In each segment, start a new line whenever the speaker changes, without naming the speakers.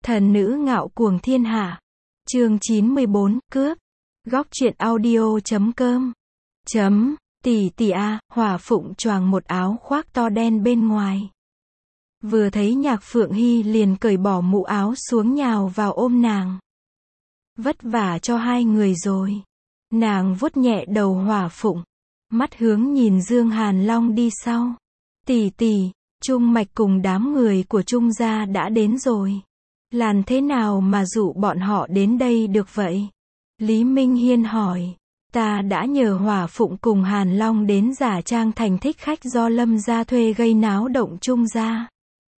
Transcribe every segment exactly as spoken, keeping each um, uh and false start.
Thần nữ ngạo cuồng thiên hạ. Chương chín mươi bốn, cướp. Góc truyện audio chấm com. Chấm, tỷ tỷ a, Hỏa Phụng choàng một áo khoác to đen bên ngoài. Vừa thấy Nhạc Phượng Hy liền cởi bỏ mũ áo xuống nhào vào ôm nàng. Vất vả cho hai người rồi. Nàng vuốt nhẹ đầu Hỏa Phụng, mắt hướng nhìn Dương Hàn Long đi sau. Tỷ tỷ, Trung Mạch cùng đám người của Trung gia đã đến rồi. Làm thế nào mà dụ bọn họ đến đây được vậy? Lý Minh Hiên hỏi. Ta đã nhờ Hỏa Phụng cùng Hàn Long đến giả trang thành thích khách do Lâm gia thuê gây náo động Trung gia.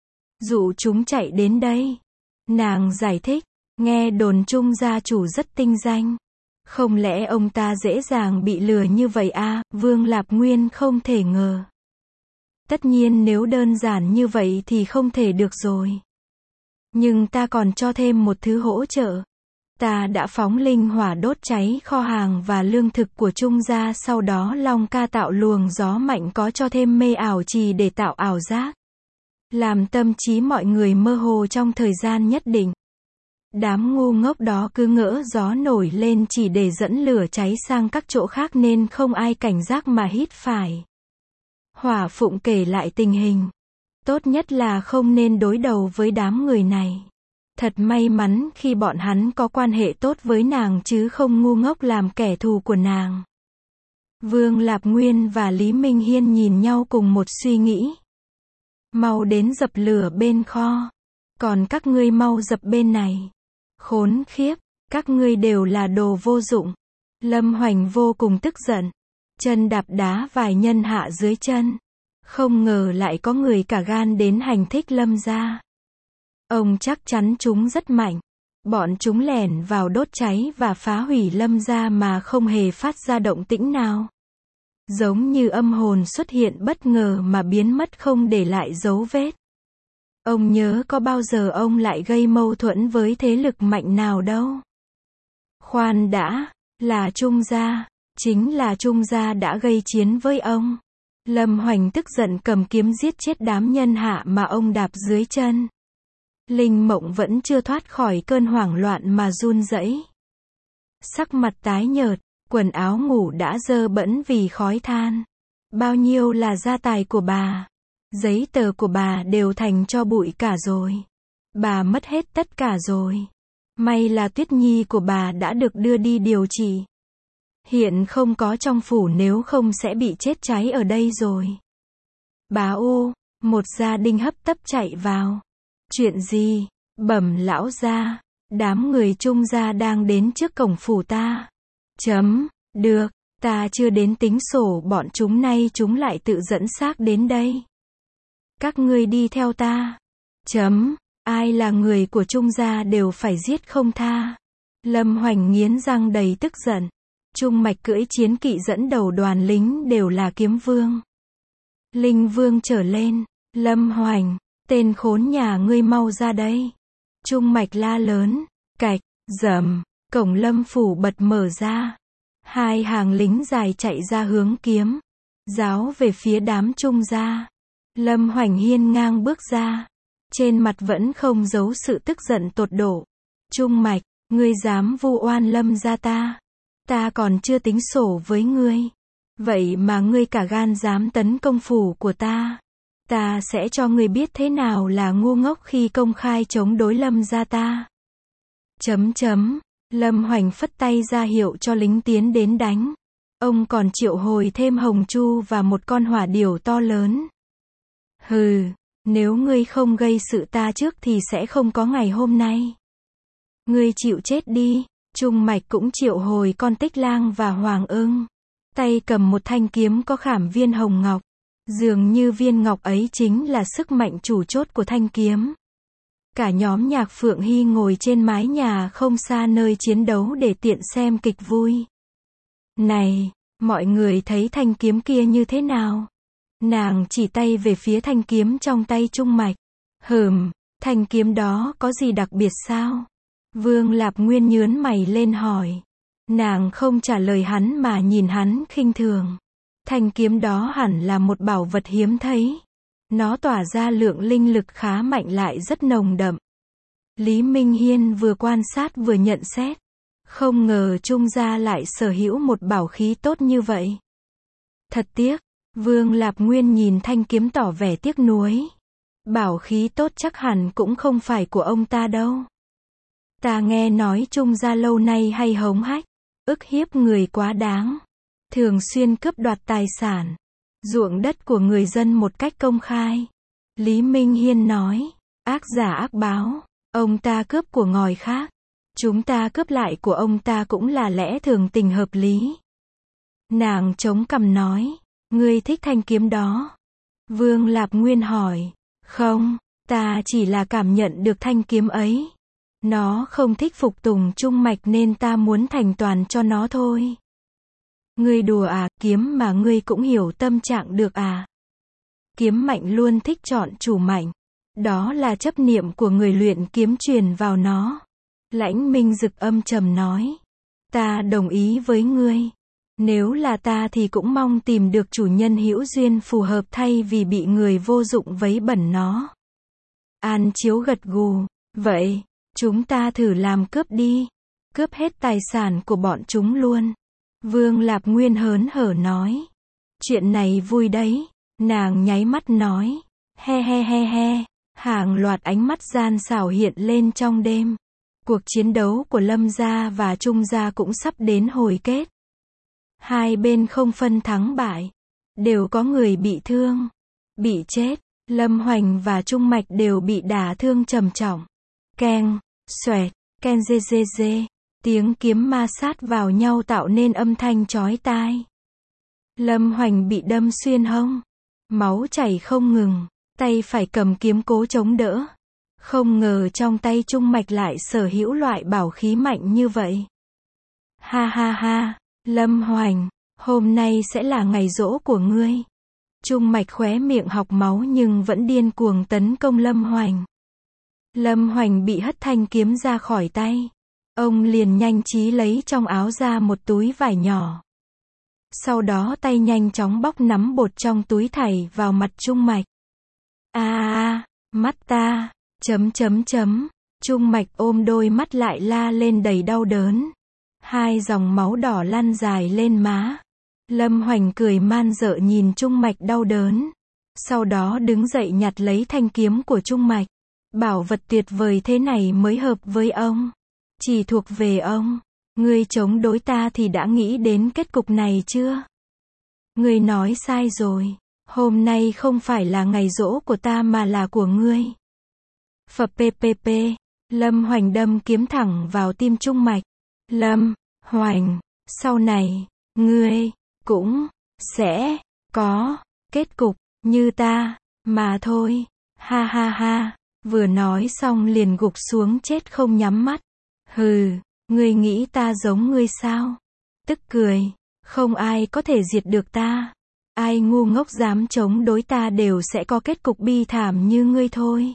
Dụ chúng chạy đến đây. Nàng giải thích, nghe đồn Trung gia chủ rất tinh danh. Không lẽ ông ta dễ dàng bị lừa như vậy à? Vương Lạp Nguyên không thể ngờ. Tất nhiên nếu đơn giản như vậy thì không thể được rồi. Nhưng ta còn cho thêm một thứ hỗ trợ. Ta đã phóng linh hỏa đốt cháy kho hàng và lương thực của Trung gia, sau đó Long ca tạo luồng gió mạnh có cho thêm mê ảo trì để tạo ảo giác. Làm tâm trí mọi người mơ hồ trong thời gian nhất định. Đám ngu ngốc đó cứ ngỡ gió nổi lên chỉ để dẫn lửa cháy sang các chỗ khác nên không ai cảnh giác mà hít phải. Hỏa Phụng kể lại tình hình. Tốt nhất là không nên đối đầu với đám người này. Thật may mắn khi bọn hắn có quan hệ tốt với nàng chứ không ngu ngốc làm kẻ thù của nàng. Vương Lạp Nguyên và Lý Minh Hiên nhìn nhau cùng một suy nghĩ. Mau đến dập lửa bên kho. Còn các ngươi mau dập bên này. Khốn khiếp, các ngươi đều là đồ vô dụng. Lâm Hoành vô cùng tức giận. Chân đạp đá vài nhân hạ dưới chân. Không ngờ lại có người cả gan đến hành thích Lâm gia. Ông chắc chắn chúng rất mạnh. Bọn chúng lẻn vào đốt cháy và phá hủy Lâm gia mà không hề phát ra động tĩnh nào. Giống như âm hồn xuất hiện bất ngờ mà biến mất không để lại dấu vết. Ông nhớ có bao giờ ông lại gây mâu thuẫn với thế lực mạnh nào đâu. Khoan đã, là Trung gia, chính là Trung gia đã gây chiến với ông. Lâm Hoành tức giận cầm kiếm giết chết đám nhân hạ mà ông đạp dưới chân. Linh Mộng vẫn chưa thoát khỏi cơn hoảng loạn mà run rẩy. Sắc mặt tái nhợt, quần áo ngủ đã dơ bẩn vì khói than. Bao nhiêu là gia tài của bà. Giấy tờ của bà đều thành tro bụi cả rồi. Bà mất hết tất cả rồi. May là Tuyết Nhi của bà đã được đưa đi điều trị. Hiện không có trong phủ, nếu không sẽ bị chết cháy ở đây rồi. Bà ô, một gia đình hấp tấp chạy vào. Chuyện gì? Bẩm lão gia, đám người Trung gia đang đến trước cổng phủ ta. Chấm, được, ta chưa đến tính sổ bọn chúng, nay chúng lại tự dẫn xác đến đây. Các ngươi đi theo ta. Chấm, ai là người của Trung gia đều phải giết không tha. Lâm Hoành nghiến răng đầy tức giận. Trung Mạch cưỡi chiến kỵ dẫn đầu đoàn lính đều là kiếm vương. Linh vương trở lên. Lâm Hoành, tên khốn nhà ngươi mau ra đây. Trung Mạch la lớn. Cạch, rầm, cổng Lâm phủ bật mở ra. Hai hàng lính dài chạy ra hướng kiếm. Giáo về phía đám Trung gia. Lâm Hoành hiên ngang bước ra. Trên mặt vẫn không giấu sự tức giận tột độ. Trung Mạch, ngươi dám vu oan Lâm gia ta. Ta còn chưa tính sổ với ngươi. Vậy mà ngươi cả gan dám tấn công phủ của ta. Ta sẽ cho ngươi biết thế nào là ngu ngốc khi công khai chống đối Lâm gia ta. Chấm chấm. Lâm Hoành phất tay ra hiệu cho lính tiến đến đánh. Ông còn triệu hồi thêm Hồng Chu và một con hỏa điểu to lớn. Hừ, nếu ngươi không gây sự ta trước thì sẽ không có ngày hôm nay. Ngươi chịu chết đi. Trung Mạch cũng triệu hồi con Tích Lang và Hoàng Ưng. Tay cầm một thanh kiếm có khảm viên hồng ngọc. Dường như viên ngọc ấy chính là sức mạnh chủ chốt của thanh kiếm. Cả nhóm Nhạc Phượng Hy ngồi trên mái nhà không xa nơi chiến đấu để tiện xem kịch vui. Này, mọi người thấy thanh kiếm kia như thế nào? Nàng chỉ tay về phía thanh kiếm trong tay Trung Mạch. Hừm, thanh kiếm đó có gì đặc biệt sao? Vương Lạp Nguyên nhướng mày lên hỏi. Nàng không trả lời hắn mà nhìn hắn khinh thường. Thanh kiếm đó hẳn là một bảo vật hiếm thấy. Nó tỏa ra lượng linh lực khá mạnh lại rất nồng đậm. Lý Minh Hiên vừa quan sát vừa nhận xét. Không ngờ Trung gia lại sở hữu một bảo khí tốt như vậy. Thật tiếc, Vương Lạp Nguyên nhìn thanh kiếm tỏ vẻ tiếc nuối. Bảo khí tốt chắc hẳn cũng không phải của ông ta đâu. Ta nghe nói Trung gia lâu nay hay hống hách, ức hiếp người quá đáng. Thường xuyên cướp đoạt tài sản, ruộng đất của người dân một cách công khai. Lý Minh Hiên nói, ác giả ác báo, ông ta cướp của ngòi khác. Chúng ta cướp lại của ông ta cũng là lẽ thường tình hợp lý. Nàng chống cằm nói, ngươi thích thanh kiếm đó. Vương Lạp Nguyên hỏi, không, ta chỉ là cảm nhận được thanh kiếm ấy. Nó không thích phục tùng Trung Mạch nên ta muốn thành toàn cho nó thôi. Ngươi đùa à, kiếm mà ngươi cũng hiểu tâm trạng được à. Kiếm mạnh luôn thích chọn chủ mạnh. Đó là chấp niệm của người luyện kiếm truyền vào nó. Lãnh Minh Dực âm trầm nói. Ta đồng ý với ngươi. Nếu là ta thì cũng mong tìm được chủ nhân hữu duyên phù hợp thay vì bị người vô dụng vấy bẩn nó. An Chiếu gật gù. Vậy, chúng ta thử làm cướp đi. Cướp hết tài sản của bọn chúng luôn. Vương Lạp Nguyên hớn hở nói. Chuyện này vui đấy. Nàng nháy mắt nói. He he he he. Hàng loạt ánh mắt gian xảo hiện lên trong đêm. Cuộc chiến đấu của Lâm gia và Trung gia cũng sắp đến hồi kết. Hai bên không phân thắng bại. Đều có người bị thương. Bị chết. Lâm Hoành và Trung Mạch đều bị đả thương trầm trọng. Keng, xoẹt, ken dê dê dê. Tiếng kiếm ma sát vào nhau tạo nên âm thanh chói tai. Lâm Hoành bị đâm xuyên hông. Máu chảy không ngừng. Tay phải cầm kiếm cố chống đỡ. Không ngờ trong tay Trung Mạch lại sở hữu loại bảo khí mạnh như vậy. Ha ha ha, Lâm Hoành, hôm nay sẽ là ngày giỗ của ngươi. Trung Mạch khóe miệng học máu nhưng vẫn điên cuồng tấn công Lâm Hoành. Lâm Hoành bị hất thanh kiếm ra khỏi tay. Ông liền nhanh trí lấy trong áo ra một túi vải nhỏ. Sau đó tay nhanh chóng bóc nắm bột trong túi thảy vào mặt Trung Mạch. A a a, mắt ta, chấm chấm chấm. Trung Mạch ôm đôi mắt lại la lên đầy đau đớn. Hai dòng máu đỏ lăn dài lên má. Lâm Hoành cười man dợ nhìn Trung Mạch đau đớn. Sau đó đứng dậy nhặt lấy thanh kiếm của Trung Mạch. Bảo vật tuyệt vời thế này mới hợp với ông. Chỉ thuộc về ông. Ngươi chống đối ta thì đã nghĩ đến kết cục này chưa? Ngươi nói sai rồi. Hôm nay không phải là ngày giỗ của ta mà là của ngươi. Phập ppp. Lâm Hoành đâm kiếm thẳng vào tim Trung Mạch. Lâm Hoành, sau này, ngươi cũng sẽ có kết cục như ta mà thôi. Ha ha ha. Vừa nói xong liền gục xuống chết không nhắm mắt. Hừ, ngươi nghĩ ta giống ngươi sao? Tức cười, không ai có thể diệt được ta. Ai ngu ngốc dám chống đối ta đều sẽ có kết cục bi thảm như ngươi thôi.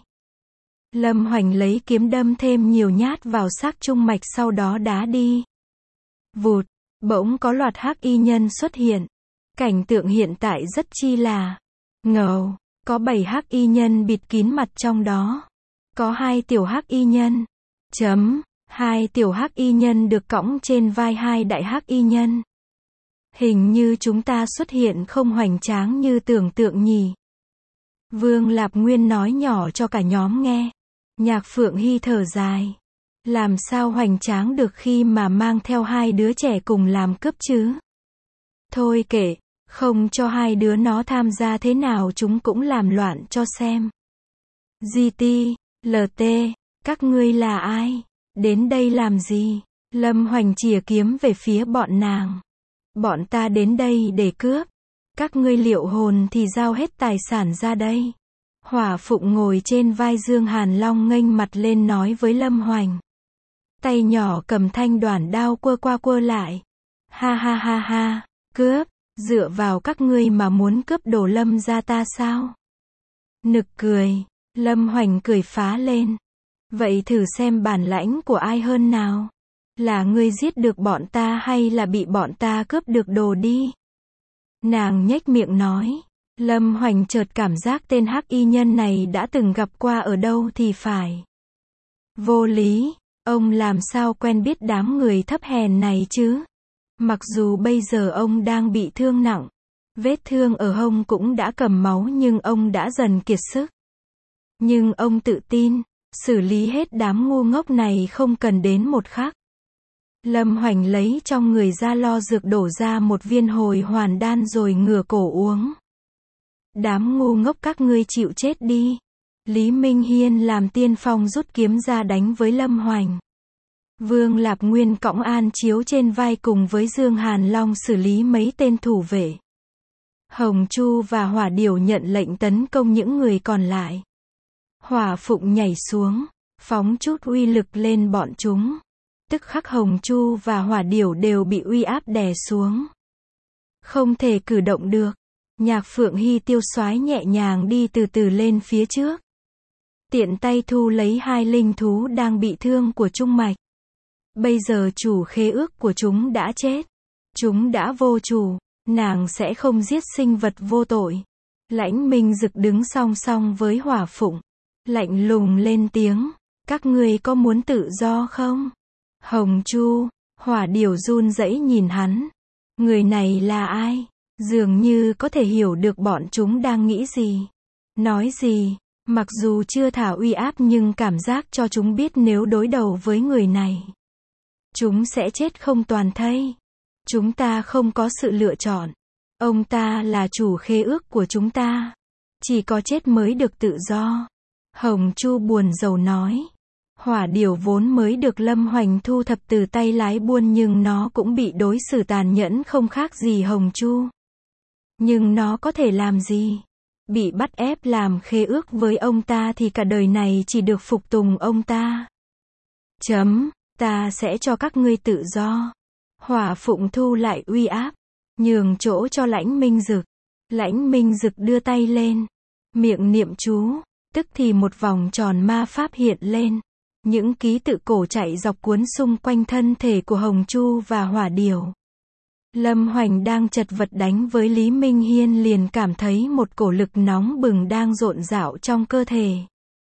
Lâm Hoành lấy kiếm đâm thêm nhiều nhát vào xác Trung Mạch sau đó đá đi. Vụt, bỗng có loạt hắc y nhân xuất hiện. Cảnh tượng hiện tại rất chi là ngầu. Có bảy hắc y nhân bịt kín mặt trong đó. Có hai tiểu hắc y nhân. Chấm, hai tiểu hắc y nhân được cõng trên vai hai đại hắc y nhân. Hình như chúng ta xuất hiện không hoành tráng như tưởng tượng nhỉ. Vương Lạp Nguyên nói nhỏ cho cả nhóm nghe. Nhạc Phượng Hy thở dài. Làm sao hoành tráng được khi mà mang theo hai đứa trẻ cùng làm cướp chứ? Thôi kệ, không cho hai đứa nó tham gia thế nào chúng cũng làm loạn cho xem. giê tê, lờ tê, các ngươi là ai? Đến đây làm gì? Lâm Hoành chìa kiếm về phía bọn nàng. Bọn ta đến đây để cướp. Các ngươi liệu hồn thì giao hết tài sản ra đây. Hỏa Phụng ngồi trên vai Dương Hàn Long nghênh mặt lên nói với Lâm Hoành. Tay nhỏ cầm thanh đoản đao quơ qua quơ lại. Ha ha ha ha, cướp, dựa vào các ngươi mà muốn cướp đồ Lâm gia ta sao? Nực cười, Lâm Hoành cười phá lên. Vậy thử xem bản lãnh của ai hơn nào? Là ngươi giết được bọn ta hay là bị bọn ta cướp được đồ đi? Nàng nhếch miệng nói. Lâm Hoành chợt cảm giác tên hắc y nhân này đã từng gặp qua ở đâu thì phải. Vô lý, ông làm sao quen biết đám người thấp hèn này chứ? Mặc dù bây giờ ông đang bị thương nặng, vết thương ở hông cũng đã cầm máu nhưng ông đã dần kiệt sức. Nhưng ông tự tin, xử lý hết đám ngu ngốc này không cần đến một khắc. Lâm Hoành lấy trong người ra lo dược đổ ra một viên hồi hoàn đan rồi ngửa cổ uống. Đám ngu ngốc các ngươi chịu chết đi. Lý Minh Hiên làm tiên phong rút kiếm ra đánh với Lâm Hoành. Vương Lạp Nguyên cõng An Chiếu trên vai cùng với Dương Hàn Long xử lý mấy tên thủ vệ. Hồng Chu và Hỏa Điểu nhận lệnh tấn công những người còn lại. Hỏa Phụng nhảy xuống, phóng chút uy lực lên bọn chúng. Tức khắc Hồng Chu và Hỏa Điểu đều bị uy áp đè xuống. Không thể cử động được. Nhạc Phượng Hy tiêu soái nhẹ nhàng đi từ từ lên phía trước. Tiện tay thu lấy hai linh thú đang bị thương của Trung Mạch. Bây giờ chủ khế ước của chúng đã chết. Chúng đã vô chủ, nàng sẽ không giết sinh vật vô tội. Lãnh Minh Dực đứng song song với Hỏa Phụng. Lạnh lùng lên tiếng, các ngươi có muốn tự do không? Hồng Chu, Hỏa Điểu run rẩy nhìn hắn. Người này là ai? Dường như có thể hiểu được bọn chúng đang nghĩ gì. Nói gì, mặc dù chưa thả uy áp nhưng cảm giác cho chúng biết nếu đối đầu với người này, chúng sẽ chết không toàn thây. Chúng ta không có sự lựa chọn. Ông ta là chủ khế ước của chúng ta. Chỉ có chết mới được tự do. Hồng Chu buồn rầu nói. Hỏa Điểu vốn mới được Lâm Hoành thu thập từ tay lái buôn nhưng nó cũng bị đối xử tàn nhẫn không khác gì Hồng Chu. Nhưng nó có thể làm gì? Bị bắt ép làm khế ước với ông ta thì cả đời này chỉ được phục tùng ông ta. Chấm, ta sẽ cho các ngươi tự do. Hỏa Phụng thu lại uy áp, nhường chỗ cho Lãnh Minh Dực. Lãnh Minh Dực đưa tay lên, miệng niệm chú, tức thì một vòng tròn ma pháp hiện lên. Những ký tự cổ chạy dọc cuốn xung quanh thân thể của Hồng Chu và Hỏa Điểu. Lâm Hoành đang chật vật đánh với Lý Minh Hiên liền cảm thấy một cổ lực nóng bừng đang rộn rạo trong cơ thể.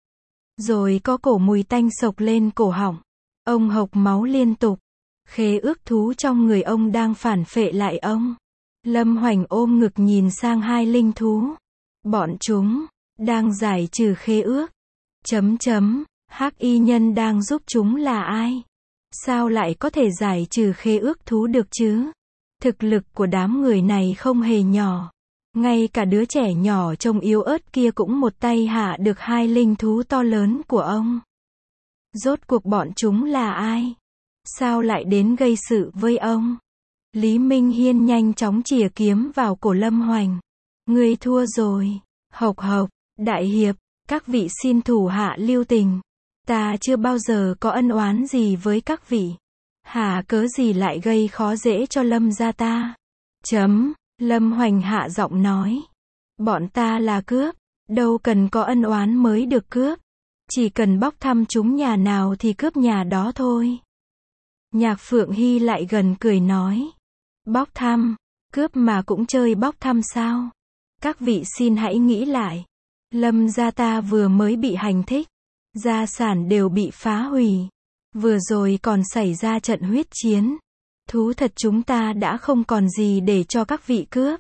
Rồi có cổ mùi tanh sộc lên cổ họng. Ông hộc máu liên tục. Khế ước thú trong người ông đang phản phệ lại ông. Lâm Hoành ôm ngực nhìn sang hai linh thú. Bọn chúng đang giải trừ khế ước. Chấm chấm, Hắc Y Nhân đang giúp chúng là ai? Sao lại có thể giải trừ khế ước thú được chứ? Thực lực của đám người này không hề nhỏ. Ngay cả đứa trẻ nhỏ trông yếu ớt kia cũng một tay hạ được hai linh thú to lớn của ông. Rốt cuộc bọn chúng là ai? Sao lại đến gây sự với ông? Lý Minh Hiên nhanh chóng chìa kiếm vào cổ Lâm Hoành. Ngươi thua rồi. Hộc hộc, đại hiệp, các vị xin thủ hạ lưu tình. Ta chưa bao giờ có ân oán gì với các vị. Hả cớ gì lại gây khó dễ cho Lâm gia ta? Chấm, Lâm Hoành hạ giọng nói. Bọn ta là cướp, đâu cần có ân oán mới được cướp. Chỉ cần bóc thăm chúng nhà nào thì cướp nhà đó thôi. Nhạc Phượng Hy lại gần cười nói. Bóc thăm, cướp mà cũng chơi bóc thăm sao? Các vị xin hãy nghĩ lại. Lâm gia ta vừa mới bị hành thích. Gia sản đều bị phá hủy. Vừa rồi còn xảy ra trận huyết chiến. Thú thật chúng ta đã không còn gì để cho các vị cướp.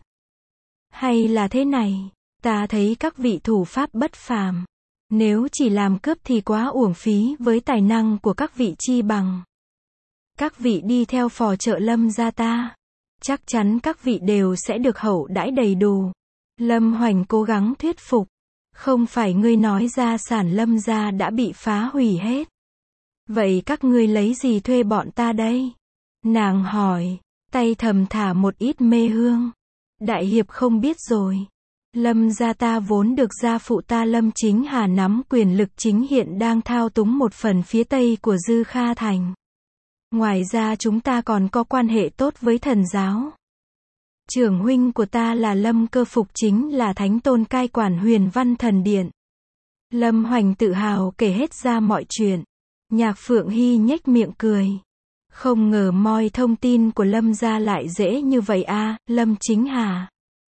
Hay là thế này, ta thấy các vị thủ pháp bất phàm. Nếu chỉ làm cướp thì quá uổng phí với tài năng của các vị chi bằng. Các vị đi theo phò trợ Lâm gia ta. Chắc chắn các vị đều sẽ được hậu đãi đầy đủ. Lâm Hoành cố gắng thuyết phục. Không phải ngươi nói gia sản Lâm gia đã bị phá hủy hết. Vậy các ngươi lấy gì thuê bọn ta đây? Nàng hỏi, tay thầm thả một ít mê hương. Đại hiệp không biết rồi. Lâm gia ta vốn được gia phụ ta Lâm Chính Hà nắm quyền lực chính hiện đang thao túng một phần phía tây của Dư Kha Thành. Ngoài ra chúng ta còn có quan hệ tốt với thần giáo. Trưởng huynh của ta là Lâm Cơ Phục chính là thánh tôn cai quản Huyền Văn Thần Điện. Lâm Hoành tự hào kể hết ra mọi chuyện. Nhạc Phượng Hy nhếch miệng cười. Không ngờ moi thông tin của Lâm gia lại dễ như vậy a, Lâm Chính Hà,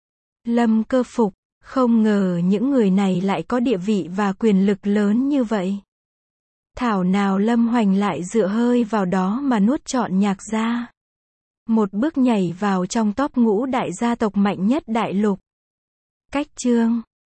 Lâm Cơ Phục, không ngờ những người này lại có địa vị và quyền lực lớn như vậy. Thảo nào Lâm Hoành lại dựa hơi vào đó mà nuốt trọn Nhạc gia. Một bước nhảy vào trong top ngũ đại gia tộc mạnh nhất đại lục. Cách chương